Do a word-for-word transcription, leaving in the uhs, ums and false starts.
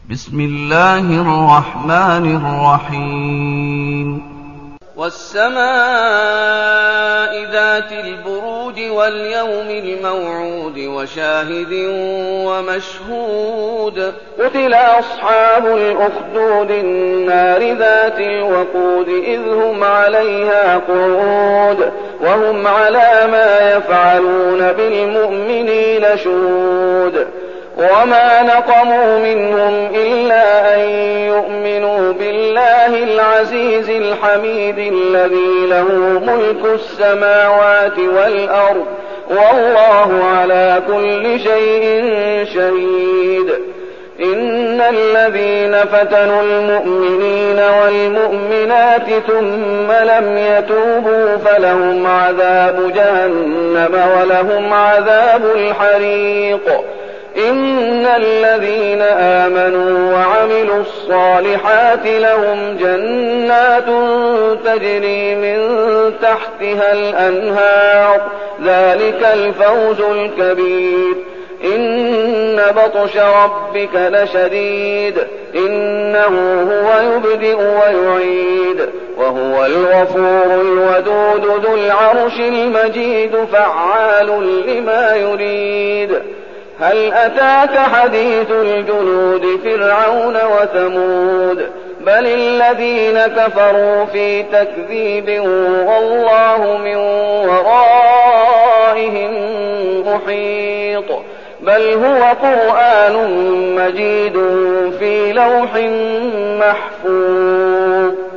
بسم الله الرحمن الرحيم والسماء ذات البروج واليوم الموعود وشاهد ومشهود قتل أصحاب الأخدود النار ذات الوقود إذ هم عليها قعود وهم على ما يفعلون بالمؤمنين شهود وما نقموا منهم إلا أن يؤمنوا بالله العزيز الحميد الذي له ملك السماوات والأرض والله على كل شيء شهيد إن الذين فتنوا المؤمنين والمؤمنات ثم لم يتوبوا فلهم عذاب جهنم ولهم عذاب الحريق إن الذين آمنوا وعملوا الصالحات لهم جنات تجري من تحتها الأنهار ذلك الفوز الكبير إن بطش ربك لشديد إنه هو يبدئ ويعيد وهو الغفور الودود ذو العرش المجيد فعال لما يريد هل أتاك حديث الجنود فرعون وثمود بل الذين كفروا في تكذيب والله من ورائهم محيط بل هو قرآن مجيد في لوح محفوظ.